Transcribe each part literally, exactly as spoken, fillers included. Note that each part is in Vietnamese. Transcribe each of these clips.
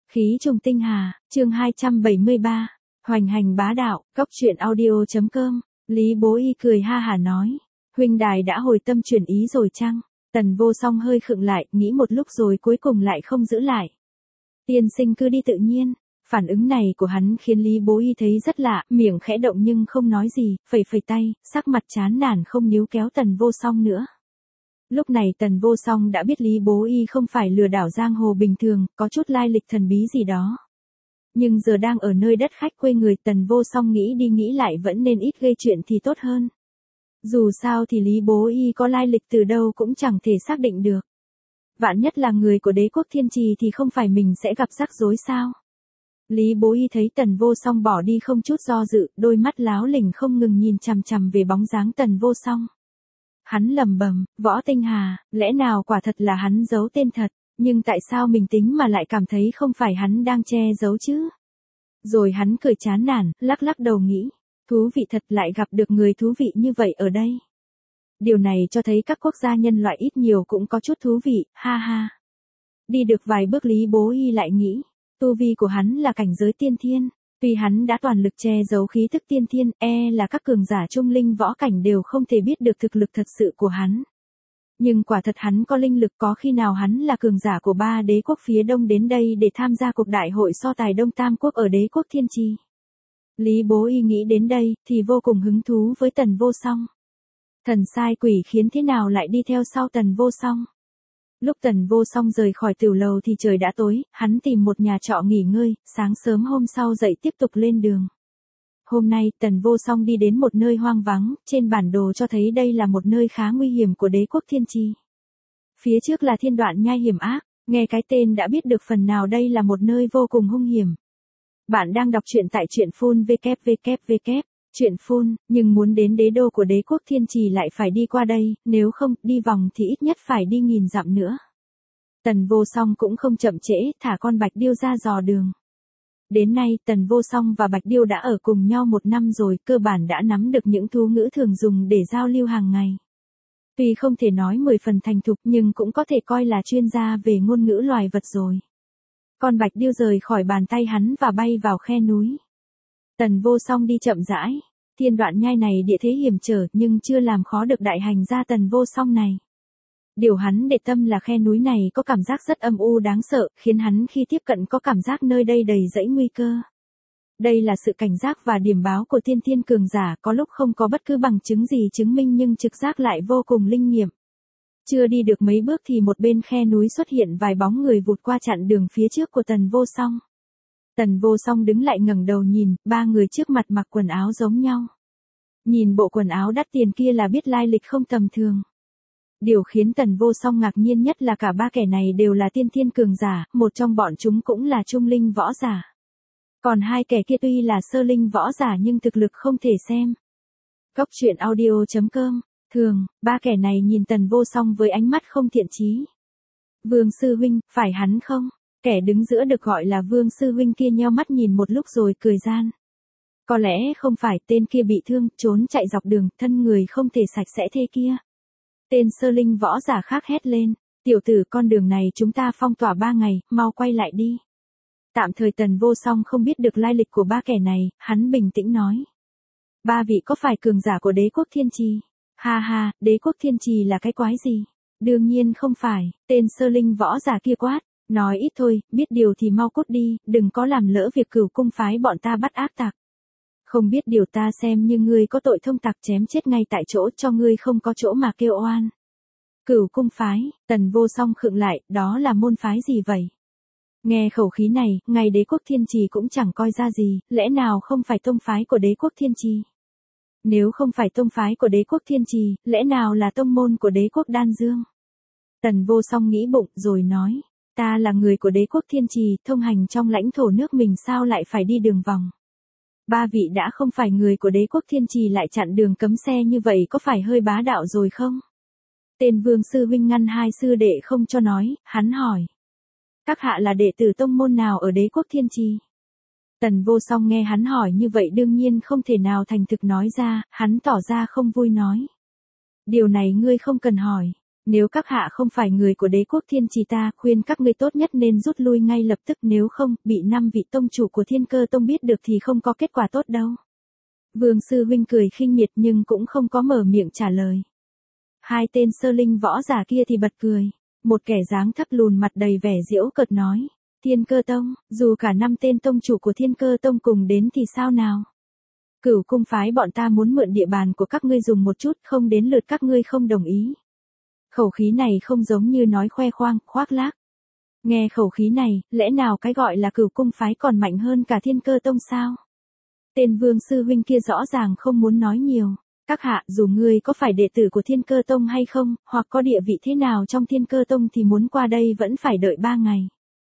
Khí trùng tinh hà, chương hai trăm bảy mươi ba, hoành hành bá đạo, cóc truyện audio.com, Lý Bố Y cười ha hả nói, huynh đài đã hồi tâm chuyển ý rồi chăng? Tần Vô Song hơi khựng lại, nghĩ một lúc rồi cuối cùng lại không giữ lại. Tiên sinh cứ đi tự nhiên. Phản ứng này của hắn khiến Lý Bố Y thấy rất lạ, miệng khẽ động nhưng không nói gì, phẩy phẩy tay, sắc mặt chán nản không níu kéo Tần Vô Song nữa. Lúc này Tần Vô Song đã biết Lý Bố Y không phải lừa đảo giang hồ bình thường, có chút lai lịch thần bí gì đó. Nhưng giờ đang ở nơi đất khách quê người, Tần Vô Song nghĩ đi nghĩ lại vẫn nên ít gây chuyện thì tốt hơn. Dù sao thì Lý Bố Y có lai lịch từ đâu cũng chẳng thể xác định được. Vạn nhất là người của đế quốc Thiên Trì thì không phải mình sẽ gặp rắc rối sao? Lý Bố Y thấy Tần Vô Song bỏ đi không chút do dự, đôi mắt láo lỉnh không ngừng nhìn chằm chằm về bóng dáng Tần Vô Song. Hắn lẩm bẩm, Võ Tinh Hà, lẽ nào quả thật là hắn giấu tên thật, nhưng tại sao mình tính mà lại cảm thấy không phải hắn đang che giấu chứ? Rồi hắn cười chán nản, lắc lắc đầu nghĩ, thú vị thật, lại gặp được người thú vị như vậy ở đây. Điều này cho thấy các quốc gia nhân loại ít nhiều cũng có chút thú vị, ha ha. Đi được vài bước Lý Bố Y lại nghĩ, tu vi của hắn là cảnh giới tiên thiên, tuy hắn đã toàn lực che giấu khí tức tiên thiên, e là các cường giả trung linh võ cảnh đều không thể biết được thực lực thật sự của hắn. Nhưng quả thật hắn có linh lực, có khi nào hắn là cường giả của ba đế quốc phía đông đến đây để tham gia cuộc đại hội so tài Đông Tam Quốc ở đế quốc Thiên Trì. Lý Bố Y nghĩ đến đây, thì vô cùng hứng thú với Tần Vô Song. Thần sai quỷ khiến thế nào lại đi theo sau Tần Vô Song? Lúc Tần Vô Song rời khỏi tiểu lầu thì trời đã tối, hắn tìm một nhà trọ nghỉ ngơi, sáng sớm hôm sau dậy tiếp tục lên đường. Hôm nay, Tần Vô Song đi đến một nơi hoang vắng, trên bản đồ cho thấy đây là một nơi khá nguy hiểm của đế quốc Thiên Trì. Phía trước là thiên đoạn nhai hiểm ác, nghe cái tên đã biết được phần nào đây là một nơi vô cùng hung hiểm. Bạn đang đọc truyện tại truyện phun vê kép vê kép vê kép. Chuyện phun, nhưng muốn đến đế đô của đế quốc Thiên Trì lại phải đi qua đây, nếu không, đi vòng thì ít nhất phải đi nghìn dặm nữa. Tần Vô Song cũng không chậm trễ, thả con Bạch Điêu ra dò đường. Đến nay, Tần Vô Song và Bạch Điêu đã ở cùng nhau một năm rồi, cơ bản đã nắm được những thú ngữ thường dùng để giao lưu hàng ngày. Tuy không thể nói mười phần thành thục nhưng cũng có thể coi là chuyên gia về ngôn ngữ loài vật rồi. Con Bạch Điêu rời khỏi bàn tay hắn và bay vào khe núi. Tần Vô Song đi chậm rãi, thiên đoạn nhai này địa thế hiểm trở nhưng chưa làm khó được đại hành gia Tần Vô Song này. Điều hắn để tâm là khe núi này có cảm giác rất âm u đáng sợ, khiến hắn khi tiếp cận có cảm giác nơi đây đầy rẫy nguy cơ. Đây là sự cảnh giác và điểm báo của tiên thiên cường giả, có lúc không có bất cứ bằng chứng gì chứng minh nhưng trực giác lại vô cùng linh nghiệm. Chưa đi được mấy bước thì một bên khe núi xuất hiện vài bóng người vụt qua chặn đường phía trước của Tần Vô Song. Tần Vô Song đứng lại ngẩng đầu nhìn, ba người trước mặt mặc quần áo giống nhau. Nhìn bộ quần áo đắt tiền kia là biết lai lịch không tầm thường. Điều khiến Tần Vô Song ngạc nhiên nhất là cả ba kẻ này đều là tiên thiên cường giả, một trong bọn chúng cũng là trung linh võ giả. Còn hai kẻ kia tuy là sơ linh võ giả nhưng thực lực không thể xem. Cóc truyện audio.com, thường, ba kẻ này nhìn Tần Vô Song với ánh mắt không thiện chí. Vương sư huynh, phải hắn không? Kẻ đứng giữa được gọi là Vương sư huynh kia nheo mắt nhìn một lúc rồi cười gian. Có lẽ không phải, tên kia bị thương, trốn chạy dọc đường, thân người không thể sạch sẽ thế kia. Tên sơ linh võ giả khác hét lên, tiểu tử, con đường này chúng ta phong tỏa ba ngày, mau quay lại đi. Tạm thời Tần Vô Song không biết được lai lịch của ba kẻ này, hắn bình tĩnh nói. Ba vị có phải cường giả của đế quốc Thiên Trì? Ha ha, đế quốc Thiên Trì là cái quái gì? Đương nhiên không phải, tên sơ linh võ giả kia quát. Nói ít thôi, biết điều thì mau cút đi, đừng có làm lỡ việc Cửu cung phái bọn ta bắt ác tặc. Không biết điều ta xem như ngươi có tội thông tặc chém chết ngay tại chỗ, cho ngươi không có chỗ mà kêu oan. Cửu cung phái, Tần Vô Song khựng lại, đó là môn phái gì vậy? Nghe khẩu khí này, ngày đế quốc Thiên Trì cũng chẳng coi ra gì, lẽ nào không phải tông phái của đế quốc Thiên Trì? Nếu không phải tông phái của đế quốc Thiên Trì, lẽ nào là tông môn của đế quốc Đan Dương? Tần Vô Song nghĩ bụng rồi nói. Ta là người của đế quốc Thiên Trì, thông hành trong lãnh thổ nước mình sao lại phải đi đường vòng. Ba vị đã không phải người của đế quốc Thiên Trì lại chặn đường cấm xe như vậy có phải hơi bá đạo rồi không? Tên Vương sư huynh ngăn hai sư đệ không cho nói, hắn hỏi. Các hạ là đệ tử tông môn nào ở đế quốc Thiên Trì? Tần Vô Song nghe hắn hỏi như vậy đương nhiên không thể nào thành thực nói ra, hắn tỏ ra không vui nói. Điều này ngươi không cần hỏi. Nếu các hạ không phải người của đế quốc thiên trì ta khuyên các ngươi tốt nhất nên rút lui ngay lập tức, nếu không, bị năm vị tông chủ của Thiên Cơ Tông biết được thì không có kết quả tốt đâu. Vương sư huynh cười khinh miệt nhưng cũng không có mở miệng trả lời. Hai tên sơ linh võ giả kia thì bật cười. Một kẻ dáng thấp lùn mặt đầy vẻ giễu cợt nói. Thiên Cơ Tông, dù cả năm tên tông chủ của Thiên Cơ Tông cùng đến thì sao nào? Cửu cung phái bọn ta muốn mượn địa bàn của các ngươi dùng một chút, không đến lượt các ngươi không đồng ý. Khẩu khí này không giống như nói khoe khoang, khoác lác. Nghe khẩu khí này, lẽ nào cái gọi là cửu cung phái còn mạnh hơn cả Thiên Cơ Tông sao? Tên Vương sư huynh kia rõ ràng không muốn nói nhiều. Các hạ, dù ngươi có phải đệ tử của Thiên Cơ Tông hay không, hoặc có địa vị thế nào trong Thiên Cơ Tông thì muốn qua đây vẫn phải đợi ba ngày.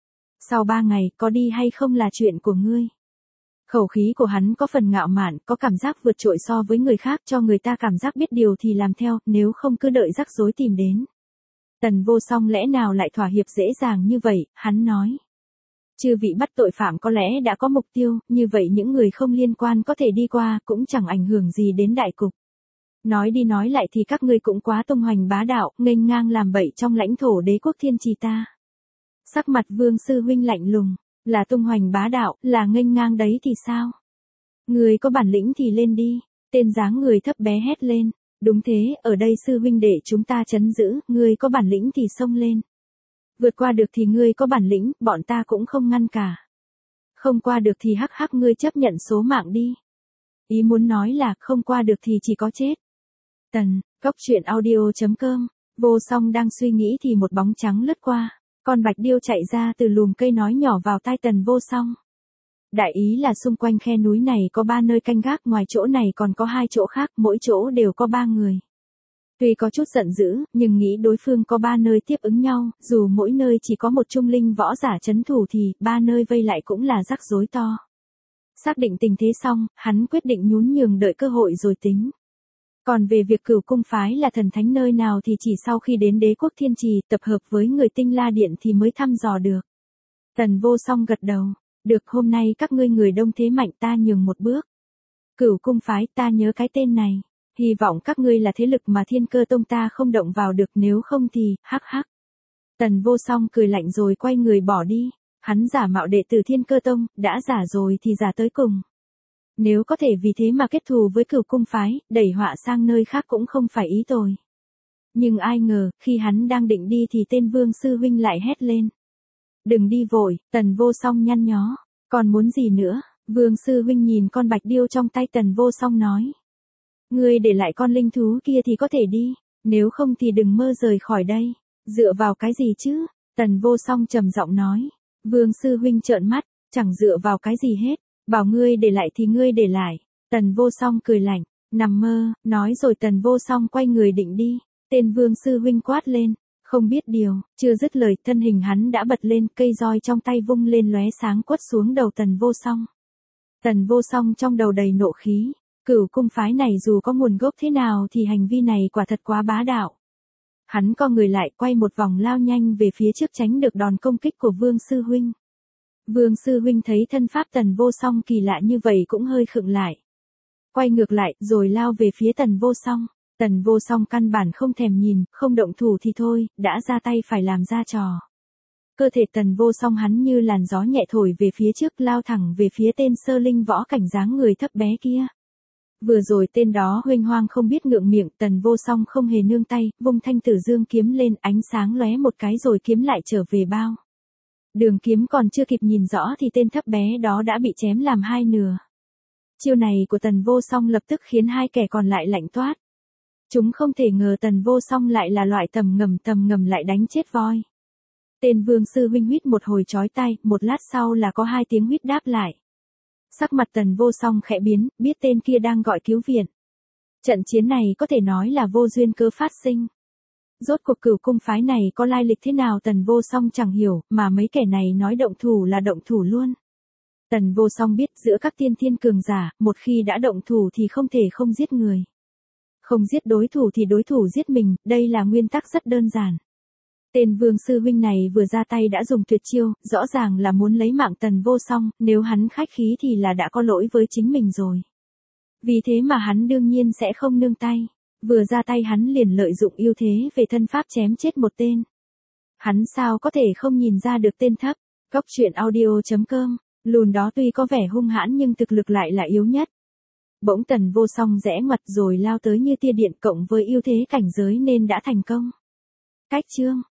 Sau ba ngày, có đi hay không là chuyện của ngươi. Khẩu khí của hắn có phần ngạo mạn, có cảm giác vượt trội so với người khác, cho người ta cảm giác biết điều thì làm theo, nếu không cứ đợi rắc rối tìm đến. Tần Vô Song lẽ nào lại thỏa hiệp dễ dàng như vậy, hắn nói. Chư vị bắt tội phạm có lẽ đã có mục tiêu, như vậy những người không liên quan có thể đi qua, cũng chẳng ảnh hưởng gì đến đại cục. Nói đi nói lại thì các ngươi cũng quá tung hoành bá đạo, nghênh ngang làm bậy trong lãnh thổ đế quốc thiên trì ta. Sắc mặt Vương sư huynh lạnh lùng, là tung hoành bá đạo, là nghênh ngang đấy thì sao? Người có bản lĩnh thì lên đi, tên dáng người thấp bé hét lên. Đúng thế, ở đây sư huynh đệ chúng ta trấn giữ, ngươi có bản lĩnh thì xông lên. Vượt qua được thì ngươi có bản lĩnh, bọn ta cũng không ngăn cả. Không qua được thì hắc hắc ngươi chấp nhận số mạng đi. Ý muốn nói là không qua được thì chỉ có chết. Tần, góc truyện audio chấm com, Vô Song đang suy nghĩ thì một bóng trắng lướt qua. Con bạch điêu chạy ra từ lùm cây nói nhỏ vào tai Tần Vô Song. Đại ý là xung quanh khe núi này có ba nơi canh gác, ngoài chỗ này còn có hai chỗ khác, mỗi chỗ đều có ba người. Tuy có chút giận dữ, nhưng nghĩ đối phương có ba nơi tiếp ứng nhau, dù mỗi nơi chỉ có một trung linh võ giả trấn thủ thì ba nơi vây lại cũng là rắc rối to. Xác định tình thế xong, hắn quyết định nhún nhường đợi cơ hội rồi tính. Còn về việc Cửu cung phái là thần thánh nơi nào thì chỉ sau khi đến đế quốc thiên trì tập hợp với người Tinh La Điện thì mới thăm dò được. Tần Vô Song gật đầu. Được, hôm nay các ngươi người đông thế mạnh, ta nhường một bước. Cửu cung phái, ta nhớ cái tên này. Hy vọng các ngươi là thế lực mà Thiên Cơ Tông ta không động vào được, nếu không thì, hắc hắc. Tần Vô Song cười lạnh rồi quay người bỏ đi. Hắn giả mạo đệ tử Thiên Cơ Tông, đã giả rồi thì giả tới cùng. Nếu có thể vì thế mà kết thù với Cửu cung phái, đẩy họa sang nơi khác cũng không phải ý tồi. Nhưng ai ngờ, khi hắn đang định đi thì tên Vương sư huynh lại hét lên. Đừng đi vội, Tần Vô Song nhăn nhó. Còn muốn gì nữa? Vương sư huynh nhìn con bạch điêu trong tay Tần Vô Song nói. Ngươi để lại con linh thú kia thì có thể đi, nếu không thì đừng mơ rời khỏi đây. Dựa vào cái gì chứ? Tần Vô Song trầm giọng nói. Vương sư huynh trợn mắt, chẳng dựa vào cái gì hết, bảo ngươi để lại thì ngươi để lại. Tần Vô Song cười lạnh, nằm mơ, nói rồi Tần Vô Song quay người định đi. Tên Vương sư huynh quát lên. Không biết điều, chưa dứt lời, thân hình hắn đã bật lên, cây roi trong tay vung lên lóe sáng quất xuống đầu Tần Vô Song. Tần Vô Song trong đầu đầy nộ khí, Cửu cung phái này dù có nguồn gốc thế nào thì hành vi này quả thật quá bá đạo. Hắn co người lại, quay một vòng lao nhanh về phía trước tránh được đòn công kích của Vương sư huynh. Vương sư huynh thấy thân pháp Tần Vô Song kỳ lạ như vậy cũng hơi khựng lại. Quay ngược lại, rồi lao về phía Tần Vô Song. Tần Vô Song căn bản không thèm nhìn, không động thủ thì thôi, đã ra tay phải làm ra trò. Cơ thể Tần Vô Song hắn như làn gió nhẹ thổi về phía trước, lao thẳng về phía tên sơ linh võ cảnh dáng người thấp bé kia. Vừa rồi tên đó huênh hoang không biết ngượng miệng, Tần Vô Song không hề nương tay, vung thanh tử dương kiếm lên, ánh sáng lóe một cái rồi kiếm lại trở về bao. Đường kiếm còn chưa kịp nhìn rõ thì tên thấp bé đó đã bị chém làm hai nửa. Chiêu này của Tần Vô Song lập tức khiến hai kẻ còn lại lạnh toát. Chúng không thể ngờ Tần Vô Song lại là loại tầm ngầm tầm ngầm lại đánh chết voi. Tên Vương sư huynh huýt một hồi chói tai, một lát sau là có hai tiếng huýt đáp lại. Sắc mặt Tần Vô Song khẽ biến, biết tên kia đang gọi cứu viện. Trận chiến này có thể nói là vô duyên cớ phát sinh. Rốt cuộc Cửu cung phái này có lai lịch thế nào Tần Vô Song chẳng hiểu, mà mấy kẻ này nói động thủ là động thủ luôn. Tần Vô Song biết giữa các tiên thiên cường giả, một khi đã động thủ thì không thể không giết người. Không giết đối thủ thì đối thủ giết mình, đây là nguyên tắc rất đơn giản. Tên Vương sư huynh này vừa ra tay đã dùng tuyệt chiêu, rõ ràng là muốn lấy mạng Tần Vô Song, nếu hắn khách khí thì là đã có lỗi với chính mình rồi. Vì thế mà hắn đương nhiên sẽ không nương tay. Vừa ra tay hắn liền lợi dụng ưu thế về thân pháp chém chết một tên. Hắn sao có thể không nhìn ra được tên thấp. Cốc truyện audio.com, lùn đó tuy có vẻ hung hãn nhưng thực lực lại là yếu nhất. Bỗng Tần Vô Song rẽ ngoặt rồi lao tới như tia điện cộng với ưu thế cảnh giới nên đã thành công. Cách chương